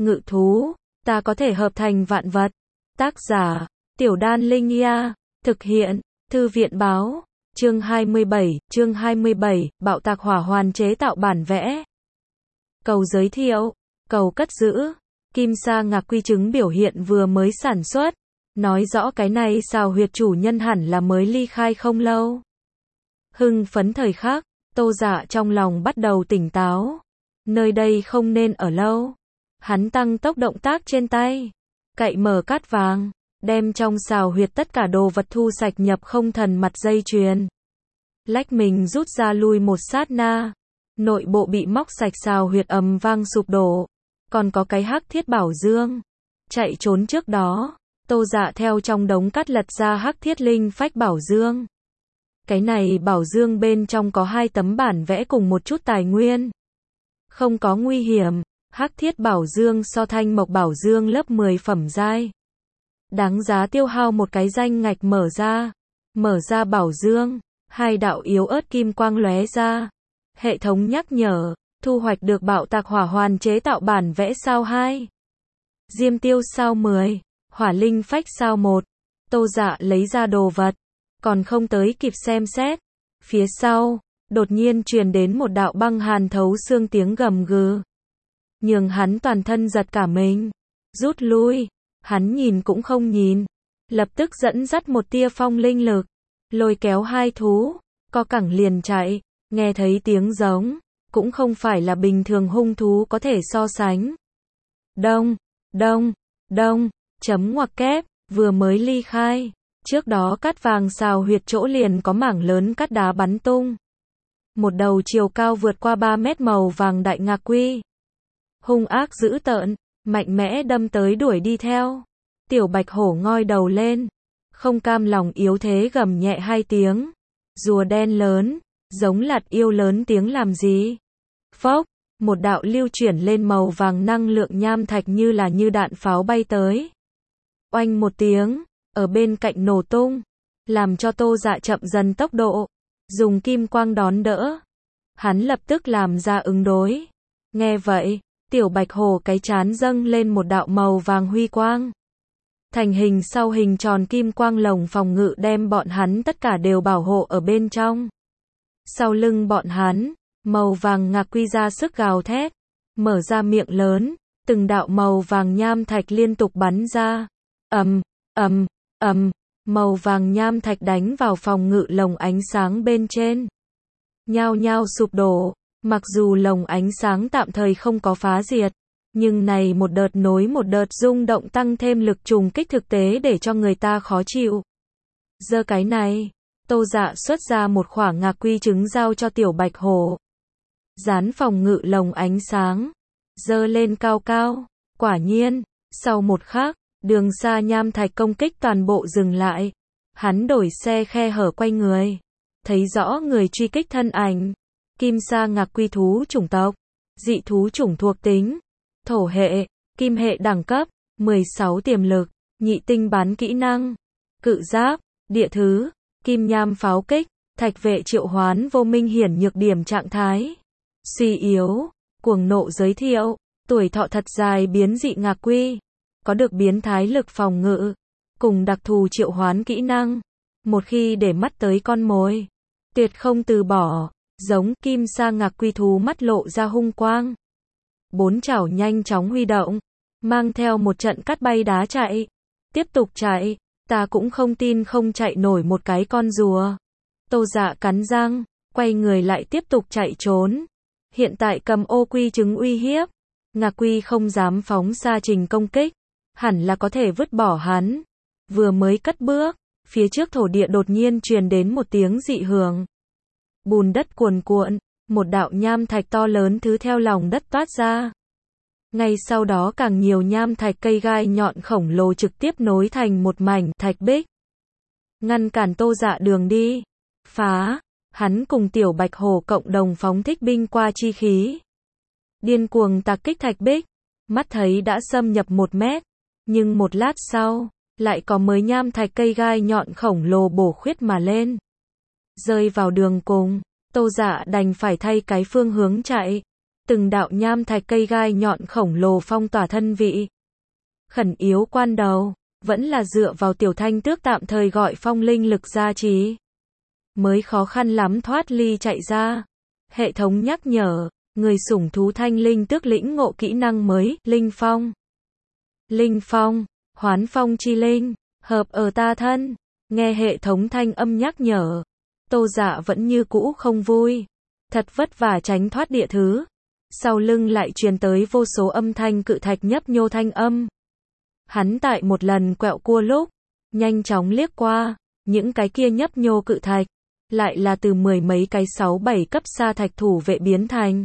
ngự thú, ta có thể hợp thành vạn vật. Tác giả, Tiểu Đan Linh Ia, thực hiện, Thư viện báo, chương 27, bạo tạc hỏa hoàn chế tạo bản vẽ. Cầu giới thiệu, cầu cất giữ, kim sa ngạc quy trứng biểu hiện vừa mới sản xuất, nói rõ cái này xào huyệt chủ nhân hẳn là mới ly khai không lâu. Hưng phấn thời khắc, Tô Dạ trong lòng bắt đầu tỉnh táo, nơi đây không nên ở lâu. Hắn tăng tốc động tác trên tay, cậy mở cát vàng, đem trong xào huyệt tất cả đồ vật thu sạch nhập không thần mặt dây chuyền. Lách mình rút ra lui một sát na, nội bộ bị móc sạch xào huyệt ầm vang sụp đổ, còn có cái hắc thiết bảo dương. Chạy trốn trước đó, Tô Dạ theo trong đống cát lật ra hắc thiết linh phách bảo dương. Cái này bảo dương bên trong có 2 tấm bản vẽ cùng một chút tài nguyên. Không có nguy hiểm, hắc thiết bảo dương so thanh mộc bảo dương lớp 10 phẩm giai. Đáng giá tiêu hao một cái danh ngạch mở ra bảo dương, 2 đạo yếu ớt kim quang lóe ra. Hệ thống nhắc nhở, thu hoạch được bạo tạc hỏa hoàn chế tạo bản vẽ sao 2. Diêm tiêu sao 10, hỏa linh phách sao 1. Tô Dạ lấy ra đồ vật, còn không tới kịp xem xét. Phía sau, đột nhiên truyền đến một đạo băng hàn thấu xương tiếng gầm gừ. Nhường hắn toàn thân giật cả mình. Rút lui, hắn nhìn cũng không nhìn. Lập tức dẫn dắt một tia phong linh lực, lôi kéo 2 thú, co cẳng liền chạy. Nghe thấy tiếng giống, cũng không phải là bình thường hung thú có thể so sánh. Đông, chấm ngoặc kép, vừa mới ly khai. Trước đó cát vàng xào huyệt chỗ liền có mảng lớn cát đá bắn tung. Một đầu chiều cao vượt qua 3 mét màu vàng đại ngạc quy. Hung ác dữ tợn, mạnh mẽ đâm tới đuổi đi theo. Tiểu bạch hổ ngoi đầu lên, không cam lòng yếu thế gầm nhẹ 2 tiếng. Rùa đen lớn, giống lạt yêu lớn tiếng làm gì? Phốc, một đạo lưu chuyển lên màu vàng năng lượng nham thạch như đạn pháo bay tới. Oanh một tiếng, ở bên cạnh nổ tung, làm cho Tô Dạ chậm dần tốc độ, dùng kim quang đón đỡ. Hắn lập tức làm ra ứng đối. Nghe vậy, tiểu bạch hồ cái chán dâng lên một đạo màu vàng huy quang. Thành hình sau hình tròn kim quang lồng phòng ngự đem bọn hắn tất cả đều bảo hộ ở bên trong. Sau lưng bọn hắn, màu vàng ngạc quy ra sức gào thét, mở ra miệng lớn, từng đạo màu vàng nham thạch liên tục bắn ra. Màu vàng nham thạch đánh vào phòng ngự lồng ánh sáng bên trên. Nhao nhao sụp đổ, mặc dù lồng ánh sáng tạm thời không có phá diệt, nhưng này một đợt nối một đợt rung động tăng thêm lực trùng kích thực tế để cho người ta khó chịu. Giờ cái này, Tô Dạ xuất ra một khoả ngạc quy trứng giao cho tiểu bạch hổ. Dán phòng ngự lồng ánh sáng, dơ lên cao cao. Quả nhiên, sau một khắc, đường xa nham thạch công kích toàn bộ dừng lại. Hắn đổi xe khe hở quay người, thấy rõ người truy kích thân ảnh. Kim sa ngạc quy thú chủng tộc, dị thú chủng thuộc tính, thổ hệ, kim hệ đẳng cấp, 16 tiềm lực, nhị tinh bán kỹ năng, cự giáp, địa thứ, kim nham pháo kích, thạch vệ triệu hoán vô minh hiển nhược điểm trạng thái. Suy yếu, cuồng nộ giới thiệu, tuổi thọ thật dài biến dị ngạc quy, có được biến thái lực phòng ngự, cùng đặc thù triệu hoán kỹ năng. Một khi để mắt tới con mồi, tuyệt không từ bỏ, giống kim sa ngạc quy thú mắt lộ ra hung quang. 4 chảo nhanh chóng huy động, mang theo một trận cát bay đá chạy. Tiếp tục chạy, ta cũng không tin không chạy nổi một cái con rùa. Tô Dạ cắn răng, quay người lại tiếp tục chạy trốn. Hiện tại cầm ô quy trứng uy hiếp, ngạc quy không dám phóng xa trình công kích, hẳn là có thể vứt bỏ hắn. Vừa mới cất bước, phía trước thổ địa đột nhiên truyền đến một tiếng dị hưởng. Bùn đất cuồn cuộn, một đạo nham thạch to lớn thứ theo lòng đất toát ra. Ngay sau đó càng nhiều nham thạch cây gai nhọn khổng lồ trực tiếp nối thành một mảnh thạch bích. Ngăn cản Tô Dạ đường đi. Phá, hắn cùng tiểu bạch hổ cộng đồng phóng thích binh qua chi khí. Điên cuồng tạc kích thạch bích, mắt thấy đã xâm nhập 1 mét. Nhưng một lát sau, lại có mới nham thạch cây gai nhọn khổng lồ bổ khuyết mà lên. Rơi vào đường cùng, Tô Dạ đành phải thay cái phương hướng chạy. từng đạo nham thạch cây gai nhọn khổng lồ phong tỏa thân vị. Khẩn yếu quan đầu, vẫn là dựa vào Tiểu Thanh Tước tạm thời gọi phong linh lực gia trì, mới khó khăn lắm thoát ly chạy ra. Hệ thống nhắc nhở, người sủng thú Thanh Linh Tước lĩnh ngộ kỹ năng mới, Linh Phong. Linh Phong, hoán phong chi linh, hợp ở ta thân. Nghe hệ thống thanh âm nhắc nhở, Tô Dạ vẫn như cũ không vui. Thật vất vả tránh thoát địa thứ. Sau lưng lại truyền tới vô số âm thanh cự thạch nhấp nhô thanh âm. Hắn tại một lần quẹo cua lúc, nhanh chóng liếc qua, những cái kia nhấp nhô cự thạch, lại là từ mười mấy cái 6-7 cấp sa thạch thủ vệ biến thành.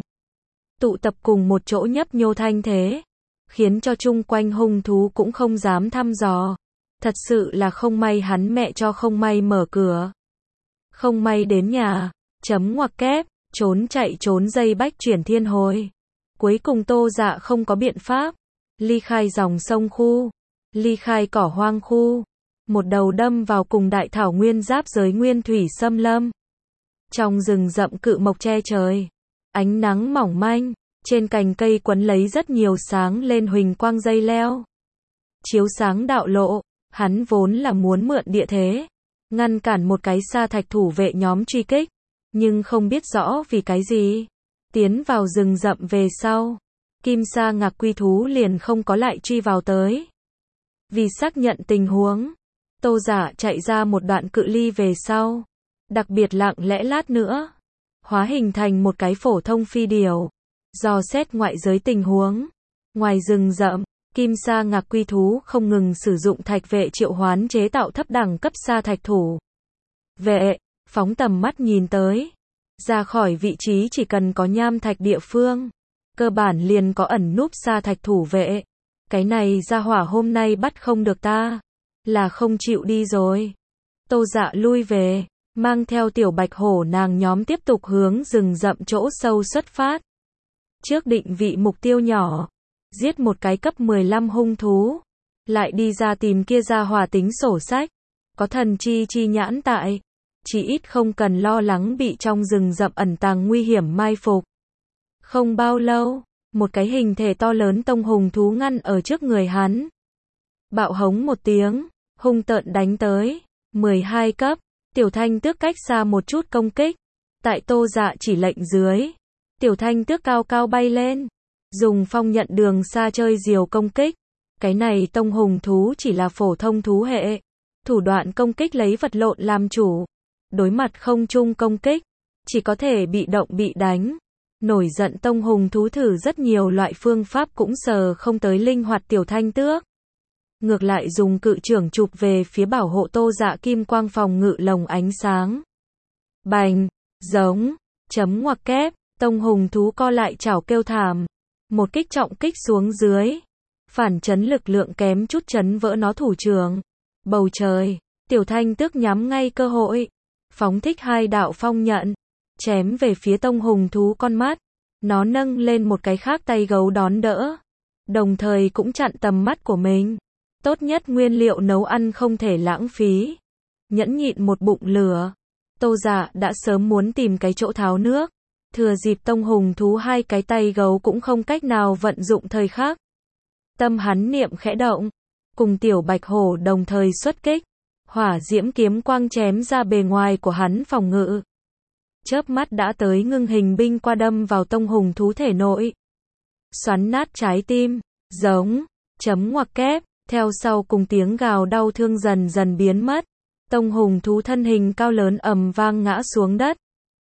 Tụ tập cùng một chỗ nhấp nhô thanh thế, khiến cho chung quanh hung thú cũng không dám thăm dò. Thật sự là không may hắn mẹ cho không may mở cửa. Không may đến nhà, chấm ngoặc kép, trốn chạy trốn dây bách chuyển thiên hồi. Cuối cùng Tô Dạ không có biện pháp, ly khai dòng sông khu, ly khai cỏ hoang khu, một đầu đâm vào cùng đại thảo nguyên giáp giới nguyên thủy xâm lâm. Trong rừng rậm cự mộc che trời, ánh nắng mỏng manh, trên cành cây quấn lấy rất nhiều sáng lên huỳnh quang dây leo. Chiếu sáng đạo lộ, hắn vốn là muốn mượn địa thế, ngăn cản một cái sa thạch thủ vệ nhóm truy kích, nhưng không biết rõ vì cái gì. Tiến vào rừng rậm về sau, Kim Sa Ngạc Quy thú liền không có lại truy vào tới. Vì xác nhận tình huống, Tô Dạ chạy ra một đoạn cự ly về sau, đặc biệt lặng lẽ lát nữa, hóa hình thành một cái phổ thông phi điểu, dò xét ngoại giới tình huống. Ngoài rừng rậm, Kim Sa Ngạc Quy thú không ngừng sử dụng thạch vệ triệu hoán chế tạo thấp đẳng cấp sa thạch thủ vệ, phóng tầm mắt nhìn tới, ra khỏi vị trí chỉ cần có nham thạch địa phương, cơ bản liền có ẩn núp sa thạch thủ vệ. Cái này ra hỏa hôm nay bắt không được ta, là không chịu đi rồi. Tô Dạ lui về, mang theo tiểu bạch hổ nàng nhóm tiếp tục hướng rừng rậm chỗ sâu xuất phát. Trước định vị mục tiêu nhỏ, giết một cái cấp 15 hung thú, lại đi ra tìm kia ra hỏa tính sổ sách, có thần chi nhãn tại, chỉ ít không cần lo lắng bị trong rừng rậm ẩn tàng nguy hiểm mai phục. Không bao lâu, một cái hình thể to lớn tông hùng thú ngăn ở trước người hắn. Bạo hống một tiếng, hung tợn đánh tới, 12 cấp, Tiểu Thanh Tước cách xa một chút công kích. Tại Tô Dạ chỉ lệnh dưới, Tiểu Thanh Tước cao cao bay lên, dùng phong nhận đường xa chơi diều công kích. Cái này tông hùng thú chỉ là phổ thông thú hệ, thủ đoạn công kích lấy vật lộn làm chủ, đối mặt không trung công kích, chỉ có thể bị động bị đánh. Nổi giận tông hùng thú thử rất nhiều loại phương pháp cũng sờ không tới linh hoạt Tiểu Thanh Tước. Ngược lại dùng cự trưởng chụp về phía bảo hộ Tô Dạ kim quang phòng ngự lồng ánh sáng. Bành, giống, chấm ngoặc kép, tông hùng thú co lại chảo kêu thảm. Một kích trọng kích xuống dưới. Phản chấn lực lượng kém chút chấn vỡ nó thủ trưởng. Bầu trời, Tiểu Thanh Tước nhắm ngay cơ hội. Phóng thích hai đạo phong nhận. Chém về phía tông hùng thú con mắt. Nó nâng lên một cái khác tay gấu đón đỡ. Đồng thời cũng chặn tầm mắt của mình. Tốt nhất nguyên liệu nấu ăn không thể lãng phí. Nhẫn nhịn một bụng lửa. Tô Dạ đã sớm muốn tìm cái chỗ tháo nước. Thừa dịp tông hùng thú hai cái tay gấu cũng không cách nào vận dụng thời khắc. Tâm hắn niệm khẽ động. Cùng tiểu bạch hổ đồng thời xuất kích. Hỏa diễm kiếm quang chém ra bề ngoài của hắn phòng ngự. Chớp mắt đã tới ngưng hình binh qua đâm vào tông hùng thú thể nội. Xoắn nát trái tim. Giống. Chấm ngoặc kép. Theo sau cùng tiếng gào đau thương dần dần biến mất. Tông hùng thú thân hình cao lớn ầm vang ngã xuống đất.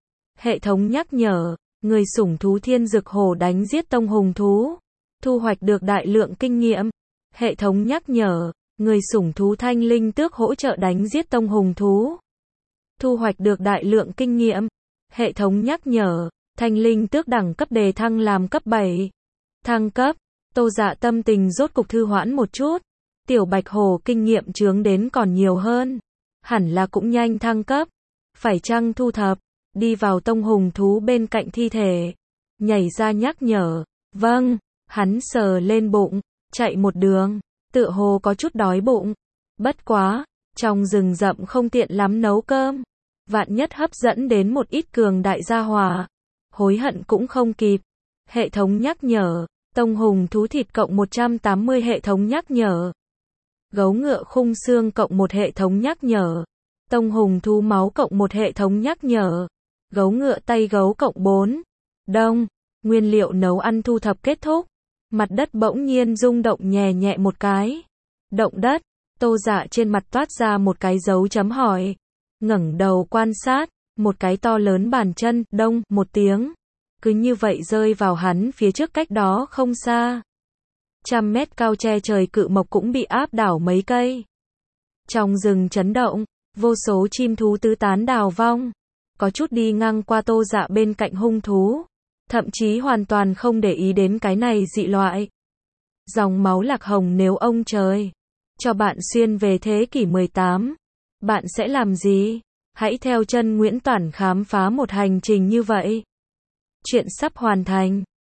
Hệ thống nhắc nhở, người sủng thú thiên dực hổ đánh giết tông hùng thú. Thu hoạch được đại lượng kinh nghiệm. Hệ thống nhắc nhở, người sủng thú thanh linh tước hỗ trợ đánh giết tông hùng thú. Thu hoạch được đại lượng kinh nghiệm. Hệ thống nhắc nhở, thanh linh tước đẳng cấp đề thăng làm cấp 7. Thăng cấp, Tô Dạ tâm tình rốt cục thư hoãn một chút. Tiểu bạch hổ kinh nghiệm chướng đến còn nhiều hơn. Hẳn là cũng nhanh thăng cấp. Phải chăng thu thập, đi vào tông hùng thú bên cạnh thi thể. Nhảy ra nhắc nhở, vâng, hắn sờ lên bụng, chạy một đường, tựa hồ có chút đói bụng. Bất quá, trong rừng rậm không tiện lắm nấu cơm. Vạn nhất hấp dẫn đến một ít cường đại gia hỏa. Hối hận cũng không kịp. Hệ thống nhắc nhở. Tông hùng thú thịt cộng 180 hệ thống nhắc nhở. Gấu ngựa khung xương cộng 1 hệ thống nhắc nhở. Tông hùng thú máu cộng 1 hệ thống nhắc nhở. Gấu ngựa tay gấu cộng 4. Đông. Nguyên liệu nấu ăn thu thập kết thúc. Mặt đất bỗng nhiên rung động nhẹ nhẹ một cái. Động đất. Tô Dạ trên mặt toát ra một cái dấu chấm hỏi. Ngẩng đầu quan sát. Một cái to lớn bàn chân, đông, một tiếng. Cứ như vậy rơi vào hắn phía trước cách đó không xa. 100 mét cao che trời cự mộc cũng bị áp đảo mấy cây. Trong rừng chấn động, vô số chim thú tứ tán đào vong. Có chút đi ngang qua Tô Dạ bên cạnh hung thú. Thậm chí hoàn toàn không để ý đến cái này dị loại. Dòng máu lạc hồng nếu ông trời cho bạn xuyên về thế kỷ 18, bạn sẽ làm gì? Hãy theo chân Nguyễn Toản khám phá một hành trình như vậy. Chuyện sắp hoàn thành.